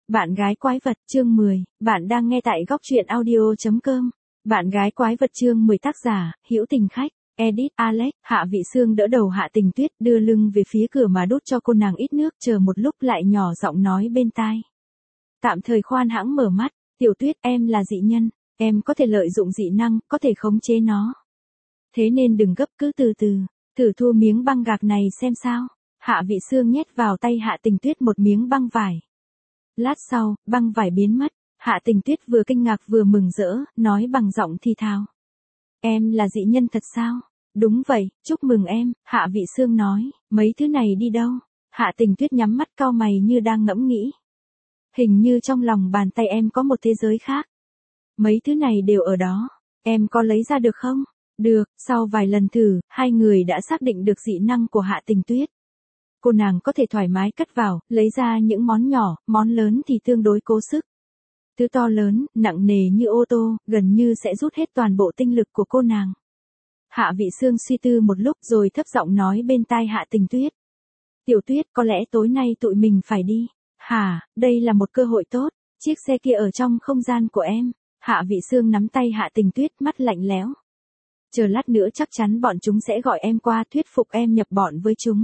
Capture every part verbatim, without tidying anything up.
Bạn gái quái vật chương mười, bạn đang nghe tại góc truyện audio.com. Bạn gái quái vật chương mười tác giả, Hữu Tình Khách, edit Alex. Hạ Vị Sương đỡ đầu Hạ Tình Tuyết đưa lưng về phía cửa mà đút cho cô nàng ít nước, chờ một lúc lại nhỏ giọng nói bên tai. Tạm thời khoan hãng mở mắt, Tiểu Tuyết, em là dị nhân, em có thể lợi dụng dị năng, có thể khống chế nó. Thế nên đừng gấp, cứ từ từ, thử thu miếng băng gạc này xem sao. Hạ Vị Sương nhét vào tay Hạ Tình Tuyết một miếng băng vải. Lát sau, băng vải biến mất, Hạ Tình Tuyết vừa kinh ngạc vừa mừng rỡ, nói bằng giọng thì thào. Em là dị nhân thật sao? Đúng vậy, chúc mừng em, Hạ Vị Sương nói, mấy thứ này đi đâu? Hạ Tình Tuyết nhắm mắt cau mày như đang ngẫm nghĩ. Hình như trong lòng bàn tay em có một thế giới khác. Mấy thứ này đều ở đó, em có lấy ra được không? Được, sau vài lần thử, hai người đã xác định được dị năng của Hạ Tình Tuyết. Cô nàng có thể thoải mái cất vào, lấy ra những món nhỏ, món lớn thì tương đối cố sức. Thứ to lớn, nặng nề như ô tô, gần như sẽ rút hết toàn bộ tinh lực của cô nàng. Hạ Vị Sương suy tư một lúc rồi thấp giọng nói bên tai Hạ Tình Tuyết. Tiểu Tuyết, có lẽ tối nay tụi mình phải đi. Hả, đây là một cơ hội tốt, chiếc xe kia ở trong không gian của em. Hạ Vị Sương nắm tay Hạ Tình Tuyết, mắt lạnh lẽo. Chờ lát nữa chắc chắn bọn chúng sẽ gọi em qua thuyết phục em nhập bọn với chúng.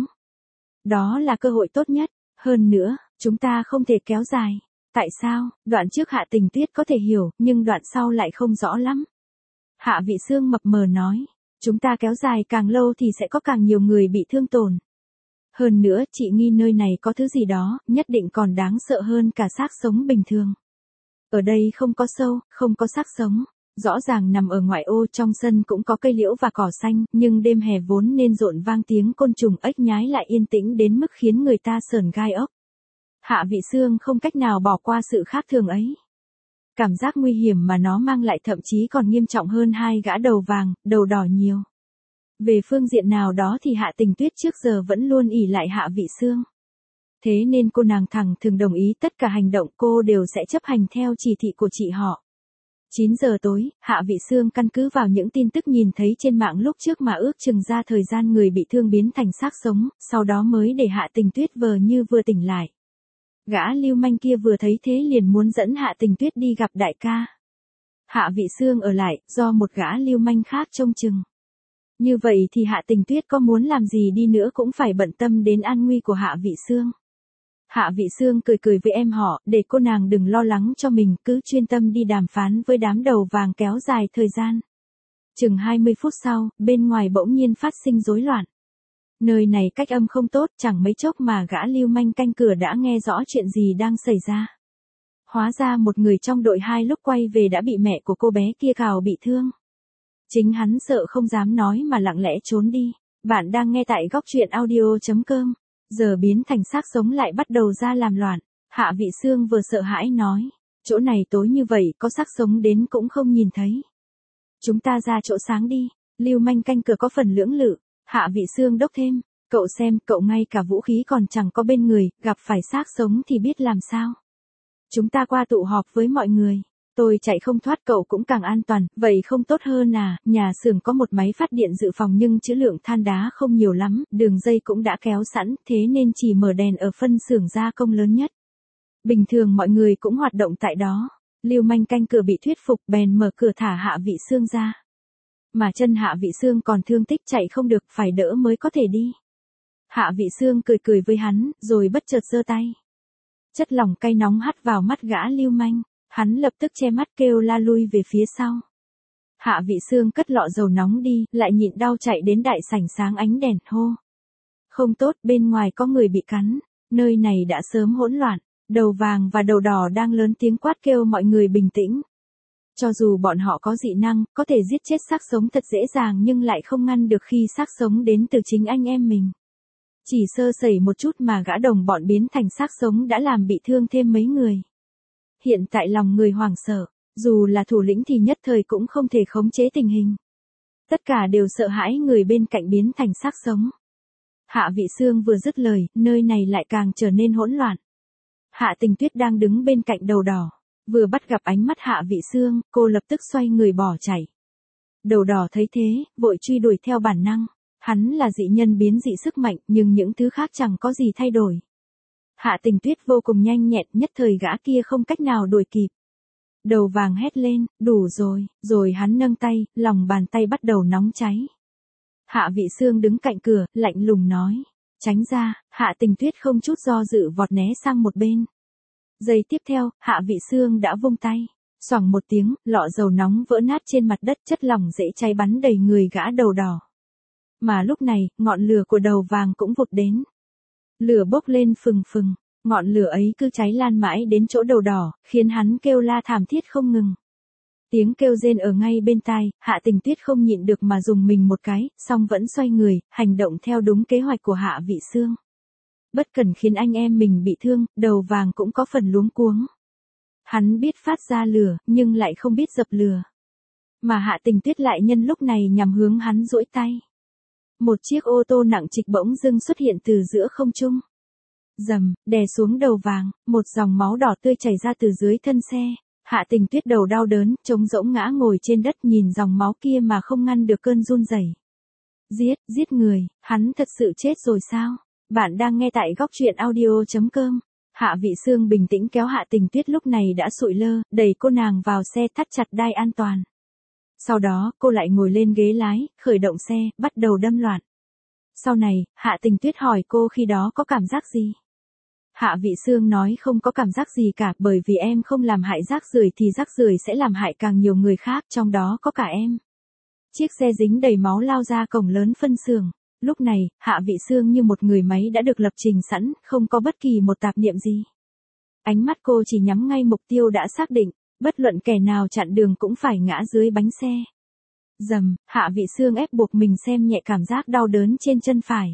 Đó là cơ hội tốt nhất, hơn nữa, chúng ta không thể kéo dài. Tại sao? Đoạn trước Hạ Tình Tuyết có thể hiểu, nhưng đoạn sau lại không rõ lắm. Hạ Vị Sương mập mờ nói, chúng ta kéo dài càng lâu thì sẽ có càng nhiều người bị thương tổn. Hơn nữa, chị nghi nơi này có thứ gì đó, nhất định còn đáng sợ hơn cả xác sống bình thường. Ở đây không có sâu, không có xác sống. Rõ ràng nằm ở ngoại ô trong sân cũng có cây liễu và cỏ xanh, nhưng đêm hè vốn nên rộn vang tiếng côn trùng ếch nhái lại yên tĩnh đến mức khiến người ta sởn gai ốc. Hạ Vị Sương không cách nào bỏ qua sự khác thường ấy. Cảm giác nguy hiểm mà nó mang lại thậm chí còn nghiêm trọng hơn hai gã đầu vàng, đầu đỏ nhiều. Về phương diện nào đó thì Hạ Tình Tuyết trước giờ vẫn luôn ỷ lại Hạ Vị Sương. Thế nên cô nàng thẳng thường đồng ý tất cả hành động cô đều sẽ chấp hành theo chỉ thị của chị họ. chín giờ tối, Hạ Vị Sương căn cứ vào những tin tức nhìn thấy trên mạng lúc trước mà ước chừng ra thời gian người bị thương biến thành xác sống, sau đó mới để Hạ Tình Tuyết vờ như vừa tỉnh lại. Gã lưu manh kia vừa thấy thế liền muốn dẫn Hạ Tình Tuyết đi gặp đại ca. Hạ Vị Sương ở lại, do một gã lưu manh khác trông chừng. Như vậy thì Hạ Tình Tuyết có muốn làm gì đi nữa cũng phải bận tâm đến an nguy của Hạ Vị Sương. Hạ Vị Sương cười cười với em họ, để cô nàng đừng lo lắng cho mình, cứ chuyên tâm đi đàm phán với đám đầu vàng kéo dài thời gian. Chừng hai mươi phút sau, bên ngoài bỗng nhiên phát sinh rối loạn. Nơi này cách âm không tốt, chẳng mấy chốc mà gã lưu manh canh cửa đã nghe rõ chuyện gì đang xảy ra. Hóa ra một người trong đội hai lúc quay về đã bị mẹ của cô bé kia cào bị thương. Chính hắn sợ không dám nói mà lặng lẽ trốn đi. Bạn đang nghe tại góc truyện audio.com. Giờ biến thành xác sống lại bắt đầu ra làm loạn. Hạ Vị Sương vừa sợ hãi nói. Chỗ này tối như vậy có xác sống đến cũng không nhìn thấy. Chúng ta ra chỗ sáng đi. Lưu manh canh cửa có phần lưỡng lự. Hạ Vị Sương đốc thêm. Cậu xem, cậu ngay cả vũ khí còn chẳng có bên người, gặp phải xác sống thì biết làm sao. Chúng ta qua tụ họp với mọi người. Tôi chạy không thoát cậu cũng càng an toàn, vậy không tốt hơn à, nhà xưởng có một máy phát điện dự phòng nhưng trữ lượng than đá không nhiều lắm, đường dây cũng đã kéo sẵn, thế nên chỉ mở đèn ở phân xưởng gia công lớn nhất. Bình thường mọi người cũng hoạt động tại đó. Lưu manh canh cửa bị thuyết phục bèn mở cửa thả Hạ Vị Sương ra. Mà chân Hạ Vị Sương còn thương tích chạy không được, phải đỡ mới có thể đi. Hạ Vị Sương cười cười với hắn, rồi bất chợt giơ tay. Chất lỏng cay nóng hắt vào mắt gã lưu manh. Hắn lập tức che mắt kêu la lui về phía sau. Hạ Vị Sương cất lọ dầu nóng đi, lại nhịn đau chạy đến đại sảnh sáng ánh đèn, hô. Không tốt, bên ngoài có người bị cắn, nơi này đã sớm hỗn loạn, đầu vàng và đầu đỏ đang lớn tiếng quát kêu mọi người bình tĩnh. Cho dù bọn họ có dị năng, có thể giết chết xác sống thật dễ dàng nhưng lại không ngăn được khi xác sống đến từ chính anh em mình. Chỉ sơ sẩy một chút mà gã đồng bọn biến thành xác sống đã làm bị thương thêm mấy người. Hiện tại lòng người hoảng sợ, dù là thủ lĩnh thì nhất thời cũng không thể khống chế tình hình. Tất cả đều sợ hãi người bên cạnh biến thành xác sống. Hạ Vị Sương vừa dứt lời, nơi này lại càng trở nên hỗn loạn. Hạ Tình Tuyết đang đứng bên cạnh đầu đỏ, vừa bắt gặp ánh mắt Hạ Vị Sương, cô lập tức xoay người bỏ chạy. Đầu đỏ thấy thế, vội truy đuổi theo bản năng. Hắn là dị nhân biến dị sức mạnh, nhưng những thứ khác chẳng có gì thay đổi. Hạ Tình Tuyết vô cùng nhanh nhẹn, nhất thời gã kia không cách nào đuổi kịp. Đầu vàng hét lên, đủ rồi, rồi hắn nâng tay, lòng bàn tay bắt đầu nóng cháy. Hạ Vị Xương đứng cạnh cửa, lạnh lùng nói. Tránh ra, Hạ Tình Tuyết không chút do dự vọt né sang một bên. Giây tiếp theo, Hạ Vị Xương đã vung tay. Xoảng một tiếng, lọ dầu nóng vỡ nát trên mặt đất, chất lỏng dễ cháy bắn đầy người gã đầu đỏ. Mà lúc này, ngọn lửa của đầu vàng cũng vụt đến. Lửa bốc lên phừng phừng, ngọn lửa ấy cứ cháy lan mãi đến chỗ đầu đỏ, khiến hắn kêu la thảm thiết không ngừng. Tiếng kêu rên ở ngay bên tai, Hạ Tình Tuyết không nhịn được mà dùng mình một cái, song vẫn xoay người, hành động theo đúng kế hoạch của Hạ Vị Xương. Bất cần khiến anh em mình bị thương, đầu vàng cũng có phần luống cuống. Hắn biết phát ra lửa, nhưng lại không biết dập lửa. Mà Hạ Tình Tuyết lại nhân lúc này nhằm hướng hắn duỗi tay. Một chiếc ô tô nặng trịch bỗng dưng xuất hiện từ giữa không trung. Rầm, đè xuống đầu vàng, một dòng máu đỏ tươi chảy ra từ dưới thân xe. Hạ Tình Tuyết đầu đau đớn, trống rỗng ngã ngồi trên đất nhìn dòng máu kia mà không ngăn được cơn run rẩy. Giết, giết người, hắn thật sự chết rồi sao? Bạn đang nghe tại góc truyện audio chấm com. Hạ Vị Xương bình tĩnh kéo Hạ Tình Tuyết lúc này đã sụi lơ, đẩy cô nàng vào xe, thắt chặt đai an toàn. Sau đó, cô lại ngồi lên ghế lái, khởi động xe, bắt đầu đâm loạn. Sau này, Hạ Tình Tuyết hỏi cô khi đó có cảm giác gì? Hạ Vị Xương nói không có cảm giác gì cả, bởi vì em không làm hại rác rưởi thì rác rưởi sẽ làm hại càng nhiều người khác, trong đó có cả em. Chiếc xe dính đầy máu lao ra cổng lớn phân xưởng. Lúc này, Hạ Vị Xương như một người máy đã được lập trình sẵn, không có bất kỳ một tạp niệm gì. Ánh mắt cô chỉ nhắm ngay mục tiêu đã xác định, bất luận kẻ nào chặn đường cũng phải ngã dưới bánh xe. Rầm, Hạ Vị Xương ép buộc mình xem nhẹ cảm giác đau đớn trên chân phải.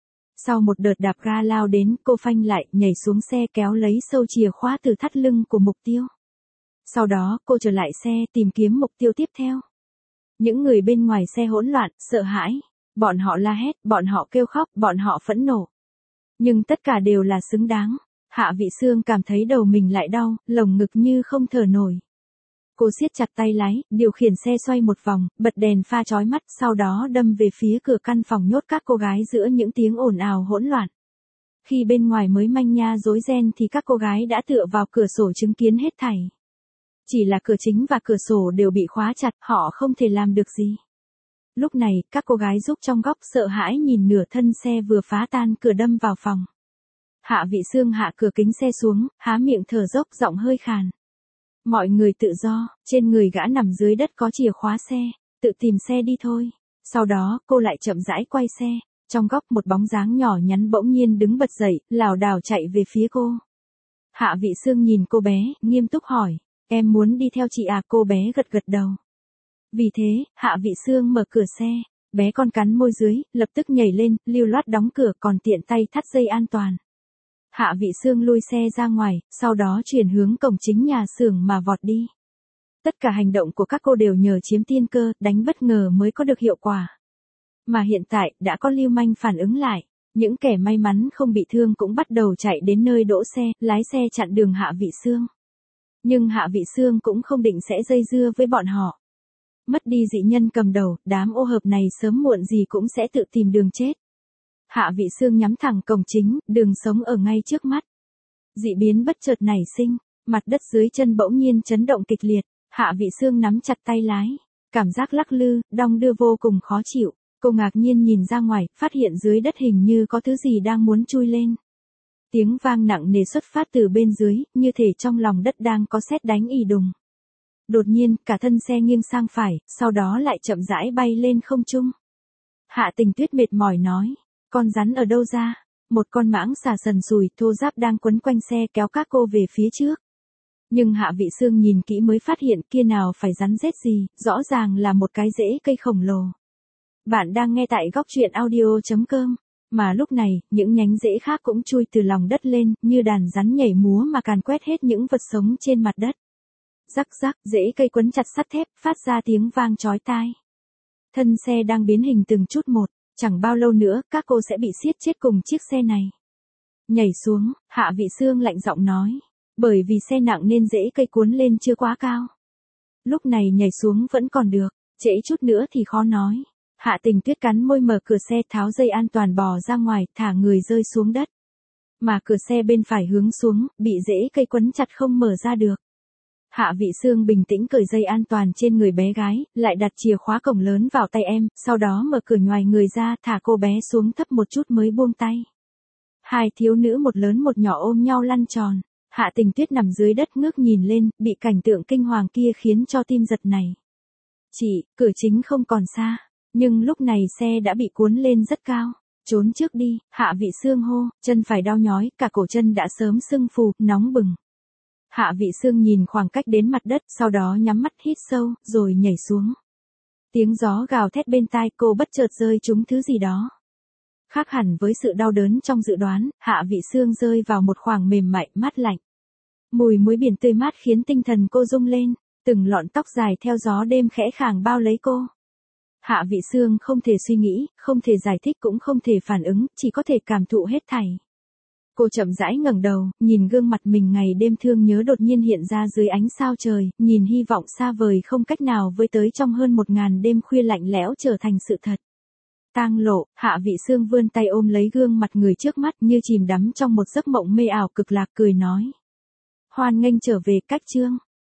Sau một đợt đạp ga lao đến, cô phanh lại, nhảy xuống xe kéo lấy sâu chìa khóa từ thắt lưng của mục tiêu. Sau đó, cô trở lại xe tìm kiếm mục tiêu tiếp theo. Những người bên ngoài xe hỗn loạn, sợ hãi. Bọn họ la hét, bọn họ kêu khóc, bọn họ phẫn nộ. Nhưng tất cả đều là xứng đáng. Hạ Vị Xương cảm thấy đầu mình lại đau, lồng ngực như không thở nổi. Cô siết chặt tay lái, điều khiển xe xoay một vòng, bật đèn pha chói mắt, sau đó đâm về phía cửa căn phòng nhốt các cô gái giữa những tiếng ồn ào hỗn loạn. Khi bên ngoài mới manh nha rối ren thì các cô gái đã tựa vào cửa sổ chứng kiến hết thảy. Chỉ là cửa chính và cửa sổ đều bị khóa chặt, họ không thể làm được gì. Lúc này, các cô gái giúp trong góc sợ hãi nhìn nửa thân xe vừa phá tan cửa đâm vào phòng. Hạ Vị Xương hạ cửa kính xe xuống, há miệng thở dốc, giọng hơi khàn. Mọi người tự do, trên người gã nằm dưới đất có chìa khóa xe, tự tìm xe đi thôi. Sau đó, cô lại chậm rãi quay xe. Trong góc một bóng dáng nhỏ nhắn bỗng nhiên đứng bật dậy, lảo đảo chạy về phía cô. Hạ Vị Xương nhìn cô bé, nghiêm túc hỏi, em muốn đi theo chị à? Cô bé gật gật đầu. Vì thế, Hạ Vị Xương mở cửa xe, bé con cắn môi dưới, lập tức nhảy lên, lưu loát đóng cửa còn tiện tay thắt dây an toàn. Hạ Vị Xương lui xe ra ngoài, sau đó chuyển hướng cổng chính nhà xưởng mà vọt đi. Tất cả hành động của các cô đều nhờ chiếm tiên cơ, đánh bất ngờ mới có được hiệu quả. Mà hiện tại, đã có lưu manh phản ứng lại, những kẻ may mắn không bị thương cũng bắt đầu chạy đến nơi đỗ xe, lái xe chặn đường Hạ Vị Xương. Nhưng Hạ Vị Xương cũng không định sẽ dây dưa với bọn họ. Mất đi dị nhân cầm đầu, đám ô hợp này sớm muộn gì cũng sẽ tự tìm đường chết. Hạ Vị Xương nhắm thẳng cổng chính, đường sống ở ngay trước mắt. Dị biến bất chợt nảy sinh, mặt đất dưới chân bỗng nhiên chấn động kịch liệt, Hạ Vị Xương nắm chặt tay lái, cảm giác lắc lư, đong đưa vô cùng khó chịu. Cô ngạc nhiên nhìn ra ngoài, phát hiện dưới đất hình như có thứ gì đang muốn chui lên. Tiếng vang nặng nề xuất phát từ bên dưới, như thể trong lòng đất đang có sét đánh ì đùng. Đột nhiên, cả thân xe nghiêng sang phải, sau đó lại chậm rãi bay lên không trung. Hạ Tình Tuyết mệt mỏi nói, con rắn ở đâu ra? Một con mãng xà sần sùi thô ráp đang quấn quanh xe kéo các cô về phía trước. Nhưng Hạ Vị Xương nhìn kỹ mới phát hiện kia nào phải rắn rết gì, rõ ràng là một cái rễ cây khổng lồ. Bạn đang nghe tại góc truyện audio chấm com. Mà lúc này, những nhánh rễ khác cũng chui từ lòng đất lên, như đàn rắn nhảy múa mà càn quét hết những vật sống trên mặt đất. Rắc rắc, rễ cây quấn chặt sắt thép, phát ra tiếng vang chói tai. Thân xe đang biến hình từng chút một, chẳng bao lâu nữa, các cô sẽ bị siết chết cùng chiếc xe này. Nhảy xuống, Hạ Vị Xương lạnh giọng nói. Bởi vì xe nặng nên rễ cây cuốn lên chưa quá cao. Lúc này nhảy xuống vẫn còn được, trễ chút nữa thì khó nói. Hạ Tình Tuyết cắn môi mở cửa xe tháo dây an toàn bò ra ngoài, thả người rơi xuống đất. mà cửa xe bên phải hướng xuống, bị rễ cây quấn chặt không mở ra được. Hạ Vị Sương bình tĩnh cởi dây an toàn trên người bé gái, lại đặt chìa khóa cổng lớn vào tay em, sau đó mở cửa nhoài người ra, thả cô bé xuống thấp một chút mới buông tay. Hai thiếu nữ một lớn một nhỏ ôm nhau lăn tròn. Hạ Tình Tuyết nằm dưới đất ngước nhìn lên, bị cảnh tượng kinh hoàng kia khiến cho tim giật này. Chị, cửa chính không còn xa, nhưng lúc này xe đã bị cuốn lên rất cao. Trốn trước đi, Hạ Vị Sương hô, chân phải đau nhói, cả cổ chân đã sớm sưng phù, nóng bừng. Hạ Vị Sương nhìn khoảng cách đến mặt đất, sau đó nhắm mắt hít sâu, rồi nhảy xuống. Tiếng gió gào thét bên tai, cô bất chợt rơi trúng thứ gì đó. Khác hẳn với sự đau đớn trong dự đoán, Hạ Vị Sương rơi vào một khoảng mềm mại, mát lạnh. Mùi muối biển tươi mát khiến tinh thần cô rung lên, từng lọn tóc dài theo gió đêm khẽ khàng bao lấy cô. Hạ Vị Sương không thể suy nghĩ, không thể giải thích cũng không thể phản ứng, chỉ có thể cảm thụ hết thảy. Cô chậm rãi ngẩng đầu, nhìn gương mặt mình ngày đêm thương nhớ đột nhiên hiện ra dưới ánh sao trời, nhìn hy vọng xa vời không cách nào với tới trong hơn một ngàn đêm khuya lạnh lẽo trở thành sự thật. Tang Lộ, Hạ Vị Sương vươn tay ôm lấy gương mặt người trước mắt như chìm đắm trong một giấc mộng mê ảo cực lạc cười nói. Hoan nghênh trở về Cách Chương.